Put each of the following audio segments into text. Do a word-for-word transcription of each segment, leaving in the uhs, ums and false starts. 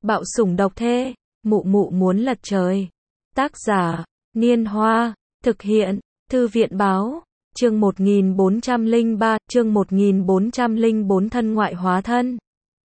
Bạo sủng độc thê, mụ mụ muốn lật trời. Tác giả, Niên Hoa, thực hiện, Thư viện báo, chương một nghìn bốn trăm lẻ ba, chương một nghìn bốn trăm lẻ bốn thân ngoại hóa thân.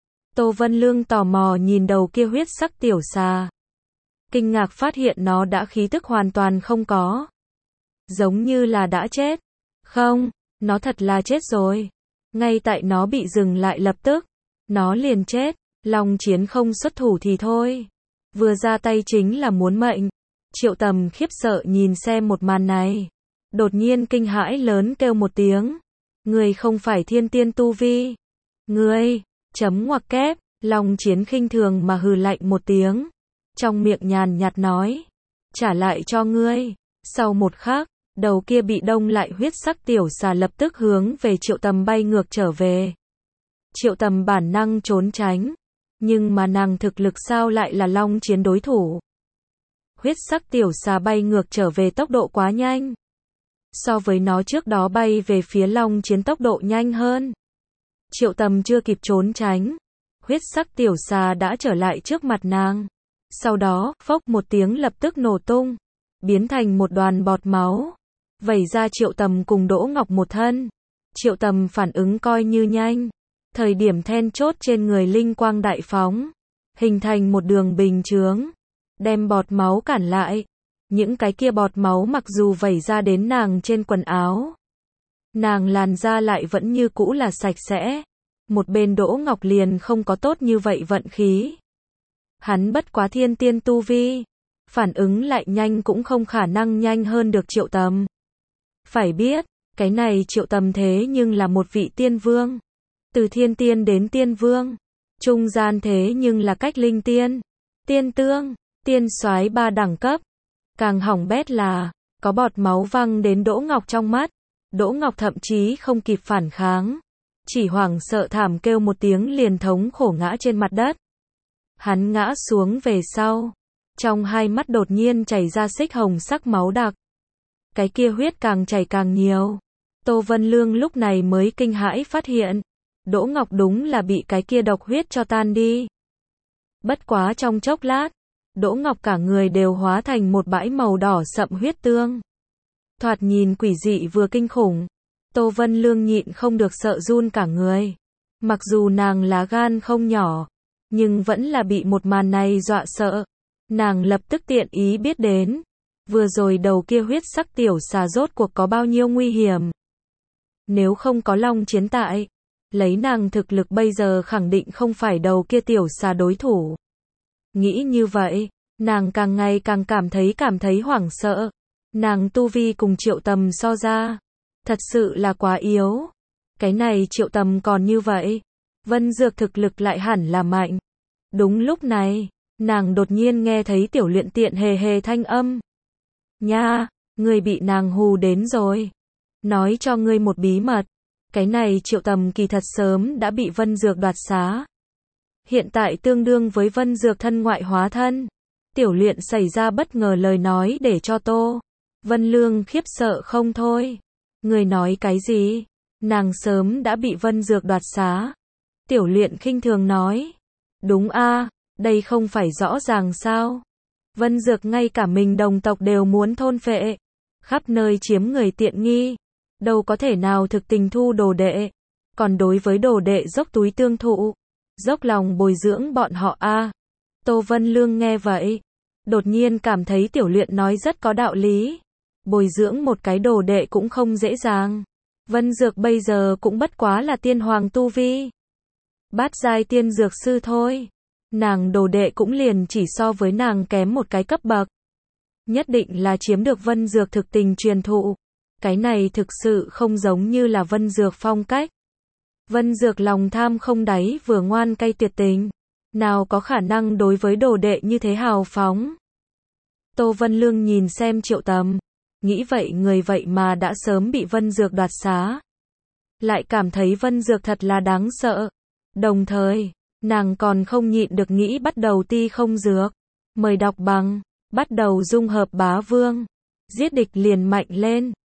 Tô Vân Lương tò mò nhìn đầu kia huyết sắc tiểu xà. Kinh ngạc phát hiện nó đã khí tức hoàn toàn không có. Giống như là đã chết. Không, nó thật là chết rồi. Ngay tại nó bị dừng lại lập tức, nó liền chết. Long Chiến không xuất thủ thì thôi, vừa ra tay chính là muốn mệnh. Triệu Tầm khiếp sợ nhìn xem một màn này, đột nhiên kinh hãi lớn kêu một tiếng. Người không phải thiên tiên tu vi. Ngươi, chấm ngoặc kép, Long Chiến khinh thường mà hừ lạnh một tiếng. Trong miệng nhàn nhạt nói, trả lại cho ngươi. Sau một khắc, đầu kia bị đông lại huyết sắc tiểu xà lập tức hướng về Triệu Tầm bay ngược trở về. Triệu Tầm bản năng trốn tránh, nhưng mà nàng thực lực sao lại là Long Chiến đối thủ. Huyết sắc tiểu xà bay ngược trở về tốc độ quá nhanh. So với nó trước đó bay về phía Long Chiến tốc độ nhanh hơn. Triệu Tầm chưa kịp trốn tránh, huyết sắc tiểu xà đã trở lại trước mặt nàng. Sau đó, phốc một tiếng lập tức nổ tung, biến thành một đoàn bọt máu, vẩy ra Triệu Tầm cùng Đỗ Ngọc một thân. Triệu Tầm phản ứng coi như nhanh. Thời điểm then chốt trên người linh quang đại phóng, hình thành một đường bình chướng, đem bọt máu cản lại. Những cái kia bọt máu mặc dù vẩy ra đến nàng trên quần áo, nàng làn da lại vẫn như cũ là sạch sẽ. Một bên Đỗ Ngọc liền không có tốt như vậy vận khí. Hắn bất quá thiên tiên tu vi, phản ứng lại nhanh cũng không khả năng nhanh hơn được Triệu Tầm. Phải biết, cái này Triệu Tầm thế nhưng là một vị tiên vương. Từ thiên tiên đến tiên vương, trung gian thế nhưng là cách linh tiên, tiên tương, tiên soái ba đẳng cấp. Càng hỏng bét là, có bọt máu văng đến Đỗ Ngọc trong mắt. Đỗ Ngọc thậm chí không kịp phản kháng, chỉ hoảng sợ thảm kêu một tiếng liền thống khổ ngã trên mặt đất. Hắn ngã xuống về sau, trong hai mắt đột nhiên chảy ra xích hồng sắc máu đặc. Cái kia huyết càng chảy càng nhiều. Tô Vân Lương lúc này mới kinh hãi phát hiện, Đỗ Ngọc đúng là bị cái kia độc huyết cho tan đi. Bất quá trong chốc lát, Đỗ Ngọc cả người đều hóa thành một bãi màu đỏ sậm huyết tương. Thoạt nhìn quỷ dị vừa kinh khủng. Tô Vân Lương nhịn không được sợ run cả người. Mặc dù nàng lá gan không nhỏ, nhưng vẫn là bị một màn này dọa sợ. Nàng lập tức tiện ý biết đến, vừa rồi đầu kia huyết sắc tiểu xà rốt cuộc có bao nhiêu nguy hiểm. Nếu không có Long Chiến tại, lấy nàng thực lực bây giờ khẳng định không phải đầu kia tiểu xà đối thủ. Nghĩ như vậy, nàng càng ngày càng cảm thấy cảm thấy hoảng sợ. Nàng tu vi cùng Triệu Tầm so ra, thật sự là quá yếu. Cái này Triệu Tầm còn như vậy, Vân Dược thực lực lại hẳn là mạnh. Đúng lúc này, nàng đột nhiên nghe thấy Tiểu Luyện Tiện hề hề thanh âm. Nha, ngươi bị nàng hù đến rồi. Nói cho ngươi một bí mật. Cái này Triệu Tầm kỳ thật sớm đã bị Vân Dược đoạt xá. Hiện tại tương đương với Vân Dược thân ngoại hóa thân. Tiểu Luyện xảy ra bất ngờ lời nói để cho Tô Vân Lương khiếp sợ không thôi. Người nói cái gì? Nàng sớm đã bị Vân Dược đoạt xá. Tiểu Luyện khinh thường nói. Đúng a, đây không phải rõ ràng sao? Vân Dược ngay cả mình đồng tộc đều muốn thôn phệ, khắp nơi chiếm người tiện nghi. Đâu có thể nào thực tình thu đồ đệ. Còn đối với đồ đệ dốc túi tương thụ, dốc lòng bồi dưỡng bọn họ a. À. Tô Vân Lương nghe vậy, đột nhiên cảm thấy Tiểu Luyện nói rất có đạo lý. Bồi dưỡng một cái đồ đệ cũng không dễ dàng. Vân Dược bây giờ cũng bất quá là tiên hoàng tu vi, bát giai tiên dược sư thôi. Nàng đồ đệ cũng liền chỉ so với nàng kém một cái cấp bậc. Nhất định là chiếm được Vân Dược thực tình truyền thụ. Cái này thực sự không giống như là Vân Dược phong cách. Vân Dược lòng tham không đáy vừa ngoan cay tuyệt tình. Nào có khả năng đối với đồ đệ như thế hào phóng. Tô Vân Lương nhìn xem Triệu Tầm, nghĩ vậy người vậy mà đã sớm bị Vân Dược đoạt xá. Lại cảm thấy Vân Dược thật là đáng sợ. Đồng thời, nàng còn không nhịn được nghĩ bắt đầu ti không dược. Mời đọc bằng, bắt đầu dung hợp bá vương. Giết địch liền mạnh lên.